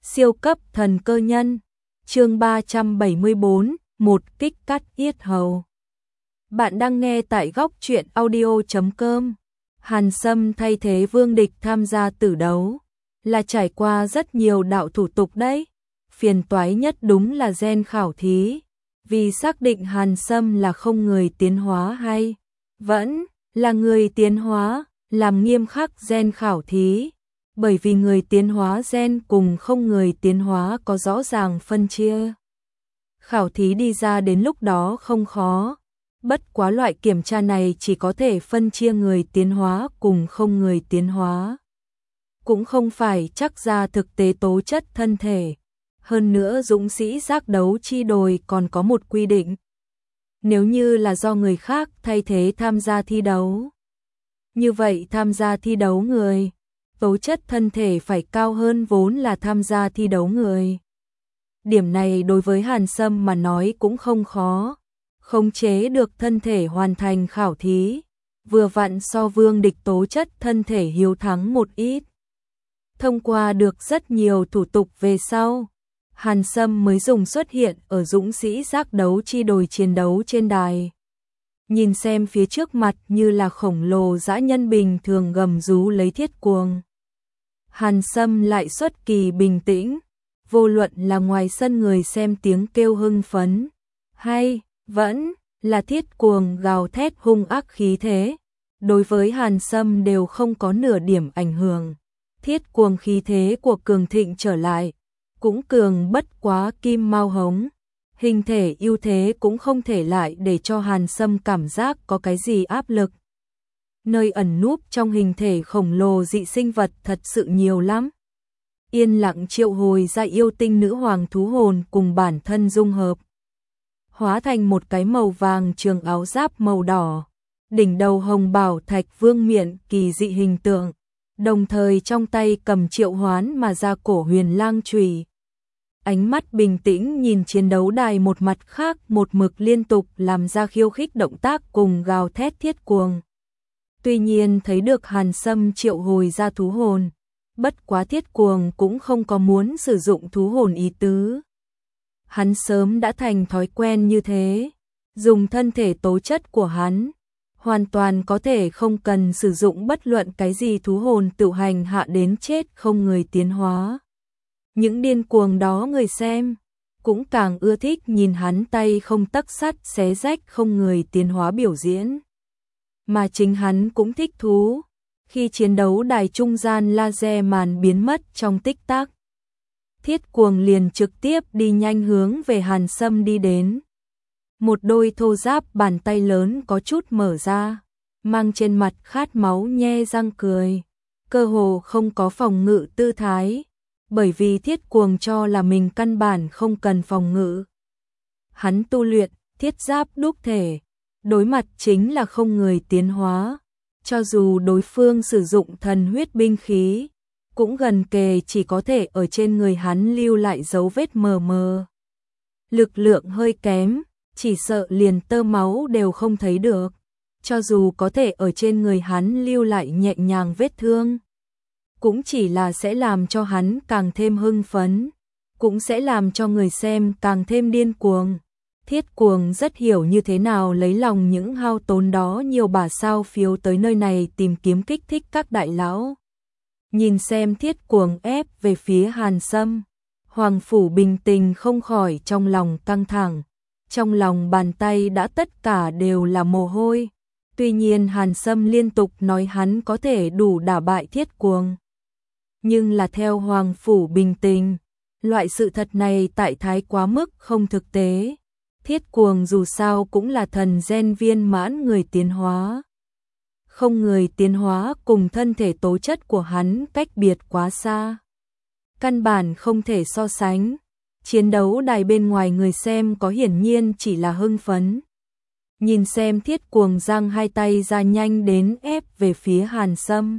Siêu cấp thần cơ nhân. Chương 374, một kích cắt yết hầu. Bạn đang nghe tại góc truyện audio.com. Hàn Sâm thay thế Vương Địch tham gia tử đấu, là trải qua rất nhiều đạo thủ tục đấy. Phiền toái nhất đúng là gen khảo thí, vì xác định Hàn Sâm là không người tiến hóa hay vẫn là người tiến hóa, làm nghiêm khắc gen khảo thí. Bởi vì người tiến hóa gen cùng không người tiến hóa có rõ ràng phân chia. Khảo thí đi ra đến lúc đó không khó, bất quá loại kiểm tra này chỉ có thể phân chia người tiến hóa cùng không người tiến hóa. Cũng không phải chắc ra thực tế tố chất thân thể. Hơn nữa dũng sĩ giác đấu chi đồi còn có một quy định. Nếu như là do người khác thay thế tham gia thi đấu, như vậy tham gia thi đấu người tố chất thân thể phải cao hơn vốn là tham gia thi đấu người. Điểm này đối với Hàn Sâm mà nói cũng không khó, khống chế được thân thể hoàn thành khảo thí, vừa vặn so Vương Địch tố chất thân thể hiếu thắng một ít. Thông qua được rất nhiều thủ tục về sau, Hàn Sâm mới dùng xuất hiện ở dũng sĩ giác đấu chi đồi chiến đấu trên đài. Nhìn xem phía trước mặt như là khổng lồ dã nhân bình thường gầm rú lấy thiết cuồng. Hàn Sâm lại xuất kỳ bình tĩnh, vô luận là ngoài sân người xem tiếng kêu hưng phấn, hay vẫn là thiết cuồng gào thét hung ác khí thế, đối với Hàn Sâm đều không có nửa điểm ảnh hưởng. Thiết cuồng khí thế của cường thịnh trở lại, cũng cường bất quá kim mao hống. Hình thể ưu thế cũng không thể lại để cho Hàn Sâm cảm giác có cái gì áp lực. Nơi ẩn núp trong hình thể khổng lồ dị sinh vật thật sự nhiều lắm. Yên lặng triệu hồi ra yêu tinh nữ hoàng thú hồn cùng bản thân dung hợp, hóa thành một cái màu vàng trường áo giáp màu đỏ, đỉnh đầu hồng bảo thạch vương miện kỳ dị hình tượng, đồng thời trong tay cầm triệu hoán mà ra cổ huyền lang chùy. Ánh mắt bình tĩnh nhìn chiến đấu đài, một mặt khác một mực liên tục làm ra khiêu khích động tác cùng gào thét thiết cuồng. Tuy nhiên thấy được Hàn Sâm triệu hồi ra thú hồn, bất quá thiết cuồng cũng không có muốn sử dụng thú hồn ý tứ. Hắn sớm đã thành thói quen như thế, dùng thân thể tố chất của hắn, hoàn toàn có thể không cần sử dụng bất luận cái gì thú hồn tự hành hạ đến chết không người tiến hóa. Những điên cuồng đó người xem cũng càng ưa thích nhìn hắn tay không tấc sắt xé rách không người tiến hóa biểu diễn. Mà chính hắn cũng thích thú khi chiến đấu đài trung gian laser màn biến mất trong tích tắc. Thiết cuồng liền trực tiếp đi nhanh hướng về Hàn Sâm đi đến. Một đôi thô ráp bàn tay lớn có chút mở ra, mang trên mặt khát máu nhe răng cười, cơ hồ không có phòng ngự tư thái. Bởi vì thiết cuồng cho là mình căn bản không cần phòng ngự. Hắn tu luyện thiết giáp đúc thể, đối mặt chính là không người tiến hóa. Cho dù đối phương sử dụng thần huyết binh khí, cũng gần kề chỉ có thể ở trên người hắn lưu lại dấu vết mờ mờ. Lực lượng hơi kém, chỉ sợ liền tơ máu đều không thấy được. Cho dù có thể ở trên người hắn lưu lại nhẹ nhàng vết thương, cũng chỉ là sẽ làm cho hắn càng thêm hưng phấn, cũng sẽ làm cho người xem càng thêm điên cuồng. Thiết cuồng rất hiểu như thế nào lấy lòng những hao tốn đó nhiều bả sao phiếu tới nơi này tìm kiếm kích thích các đại lão. Nhìn xem thiết cuồng ép về phía Hàn Sâm, Hoàng Phủ bình tình không khỏi trong lòng căng thẳng, trong lòng bàn tay đã tất cả đều là mồ hôi. Tuy nhiên Hàn Sâm liên tục nói hắn có thể đủ đả bại thiết cuồng. Nhưng là theo Hoàng Phủ bình tình, loại sự thật này tại thái quá mức không thực tế. Thiết cuồng dù sao cũng là thần gen viên mãn người tiến hóa. Không người tiến hóa cùng thân thể tố chất của hắn cách biệt quá xa, căn bản không thể so sánh. Chiến đấu đài bên ngoài người xem có hiển nhiên chỉ là hưng phấn. Nhìn xem thiết cuồng giang hai tay ra nhanh đến ép về phía Hàn Sâm,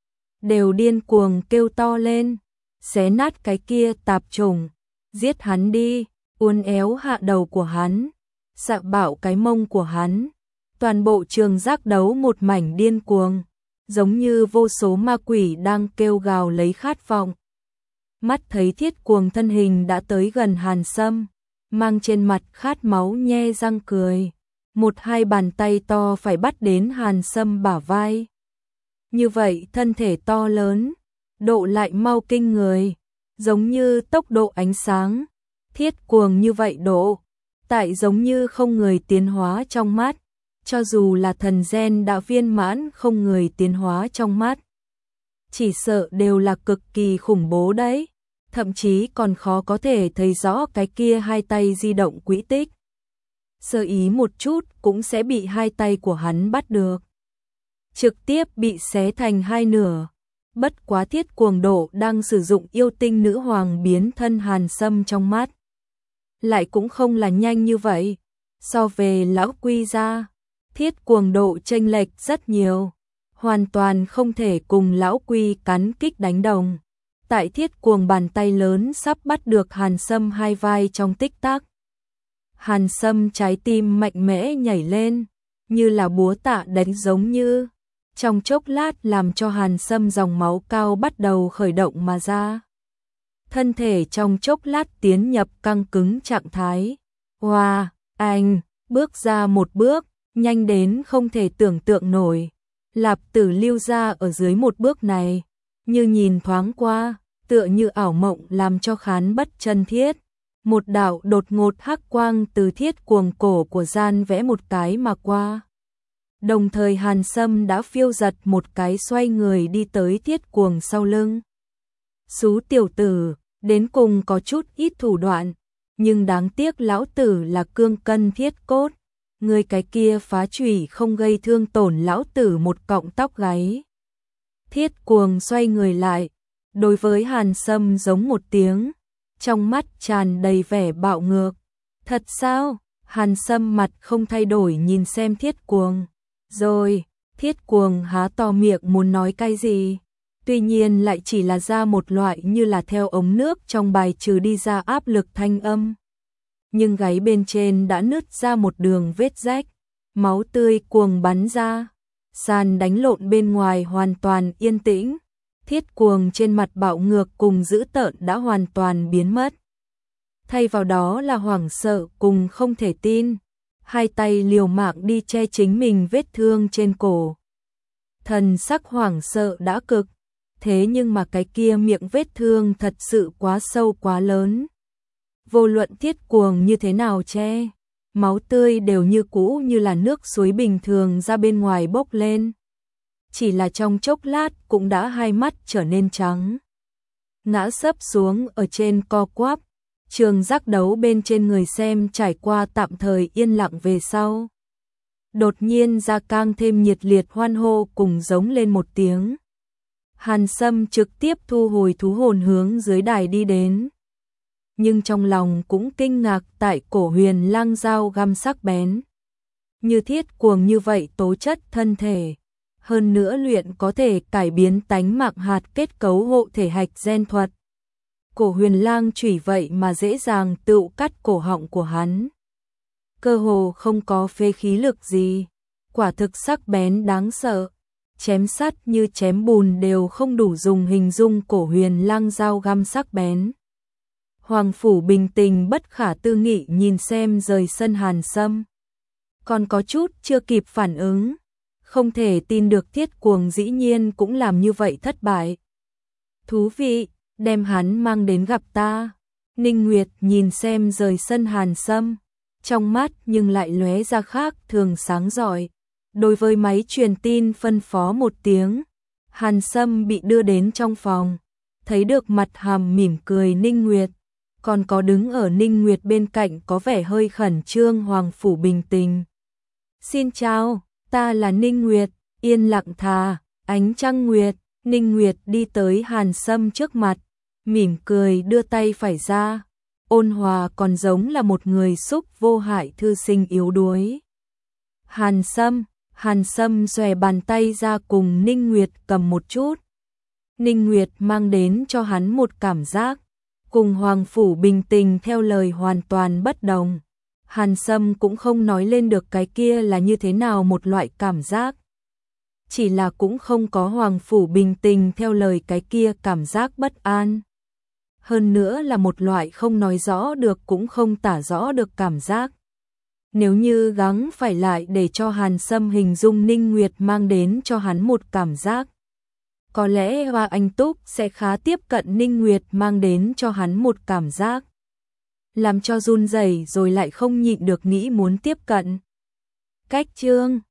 đều điên cuồng kêu to lên, xé nát cái kia tạp chủng, giết hắn đi, uốn éo hạ đầu của hắn, xạ bạo cái mông của hắn. Toàn bộ trường giác đấu một mảnh điên cuồng, giống như vô số ma quỷ đang kêu gào lấy khát vọng. Mắt thấy Thiết Cuồng thân hình đã tới gần Hàn Sâm, mang trên mặt khát máu nhe răng cười. Một hai bàn tay to phải bắt đến Hàn Sâm bả vai. Như vậy thân thể to lớn, độ lại mau kinh người, giống như tốc độ ánh sáng. Thiết Cuồng như vậy độ, tại giống như không người tiến hóa trong mắt, cho dù là thần gen đã viên mãn không người tiến hóa trong mắt. Chỉ sợ đều là cực kỳ khủng bố đấy, thậm chí còn khó có thể thấy rõ cái kia hai tay di động quỹ tích. Sơ ý một chút cũng sẽ bị hai tay của hắn bắt được, trực tiếp bị xé thành hai nửa. Bất quá Thiết Cuồng độ đang sử dụng yêu tinh nữ hoàng biến thân Hàn Sâm trong mắt, lại cũng không là nhanh như vậy. So về lão Quy ra, Thiết Cuồng độ chênh lệch rất nhiều, hoàn toàn không thể cùng lão Quy cắn kích đánh đồng. Tại Thiết Cuồng bàn tay lớn sắp bắt được Hàn Sâm hai vai trong tích tắc, Hàn Sâm trái tim mạnh mẽ nhảy lên, như là búa tạ đánh giống như. Trong chốc lát làm cho Hàn Sâm dòng máu cao bắt đầu khởi động mà ra. Thân thể trong chốc lát tiến nhập căng cứng trạng thái. Wow, anh, bước ra một bước, nhanh đến không thể tưởng tượng nổi. Lạp Tử lưu ra ở dưới một bước này, như nhìn thoáng qua, tựa như ảo mộng làm cho Khán Bất chân thiết. Một đạo đột ngột hắc quang từ Thiết Cuồng cổ của gian vẽ một cái mà qua. Đồng thời Hàn Sâm đã phiêu giật một cái xoay người đi tới Thiết Cuồng sau lưng. Xú tiểu tử, đến cùng có chút ít thủ đoạn, nhưng đáng tiếc lão tử là cương cân thiết cốt. Người cái kia phá chủy không gây thương tổn lão tử một cọng tóc gáy. Thiết Cuồng xoay người lại, đối với Hàn Sâm giống một tiếng, trong mắt tràn đầy vẻ bạo ngược. Thật sao? Hàn Sâm mặt không thay đổi nhìn xem Thiết Cuồng. Rồi, Thiết Cuồng há to miệng muốn nói cái gì, tuy nhiên lại chỉ là ra một loại như là theo ống nước trong bài trừ đi ra áp lực thanh âm. Nhưng gáy bên trên đã nứt ra một đường vết rách, máu tươi cuồng bắn ra, sàn đánh lộn bên ngoài hoàn toàn yên tĩnh. Thiết Cuồng trên mặt bạo ngược cùng dữ tợn đã hoàn toàn biến mất. Thay vào đó là hoảng sợ cùng không thể tin. Hai tay liều mạng đi che chính mình vết thương trên cổ. Thần sắc hoảng sợ đã cực, thế nhưng mà cái kia miệng vết thương thật sự quá sâu quá lớn. Vô luận Thiết Cuồng như thế nào che, máu tươi đều như cũ như là nước suối bình thường ra bên ngoài bốc lên. Chỉ là trong chốc lát cũng đã hai mắt trở nên trắng. Ngã sấp xuống ở trên co quắp. Trường giác đấu bên trên người xem trải qua tạm thời yên lặng về sau. Đột nhiên ra càng thêm nhiệt liệt hoan hô cùng giống lên một tiếng. Hàn Sâm trực tiếp thu hồi thú hồn hướng dưới đài đi đến. Nhưng trong lòng cũng kinh ngạc tại cổ huyền lang dao găm sắc bén. Như Thiết Cuồng như vậy tố chất thân thể. Hơn nữa luyện có thể cải biến tánh mạng hạt kết cấu hộ thể hạch gen thuật. Cổ huyền lang chủy vậy mà dễ dàng tự cắt cổ họng của hắn. Cơ hồ không có phế khí lực gì. Quả thực sắc bén đáng sợ. Chém sắt như chém bùn đều không đủ dùng hình dung cổ huyền lang dao găm sắc bén. Hoàng Phủ bình tình bất khả tư nghị nhìn xem rời sân Hàn Sâm. Còn có chút chưa kịp phản ứng. Không thể tin được Thiết Cuồng dĩ nhiên cũng làm như vậy thất bại. Thú vị, đem hắn mang đến gặp ta. Ninh Nguyệt nhìn xem rời sân Hàn Sâm, trong mắt nhưng lại lóe ra khác thường sáng rọi. Đối với máy truyền tin phân phó một tiếng, Hàn Sâm bị đưa đến trong phòng, thấy được mặt hàm mỉm cười Ninh Nguyệt, còn có đứng ở Ninh Nguyệt bên cạnh có vẻ hơi khẩn trương Hoàng Phủ bình tình. Xin chào, ta là Ninh Nguyệt, yên lặng thà, ánh trăng nguyệt. Ninh Nguyệt đi tới Hàn Sâm trước mặt, mỉm cười đưa tay phải ra, ôn hòa còn giống là một người xúc vô hại thư sinh yếu đuối. Hàn Sâm xòe bàn tay ra cùng Ninh Nguyệt cầm một chút. Ninh Nguyệt mang đến cho hắn một cảm giác, cùng Hoàng Phủ bình tình theo lời hoàn toàn bất đồng. Hàn Sâm cũng không nói lên được cái kia là như thế nào một loại cảm giác. Chỉ là cũng không có Hoàng Phủ bình tình theo lời cái kia cảm giác bất an. hơn nữa là một loại không nói rõ được cũng không tả rõ được cảm giác. Nếu như gắng phải lại để cho Hàn Sâm hình dung Ninh Nguyệt mang đến cho hắn một cảm giác, có lẽ Hoa Anh Túc sẽ khá tiếp cận Ninh Nguyệt mang đến cho hắn một cảm giác, làm cho run rẩy rồi lại không nhịn được nghĩ muốn tiếp cận. Cách chương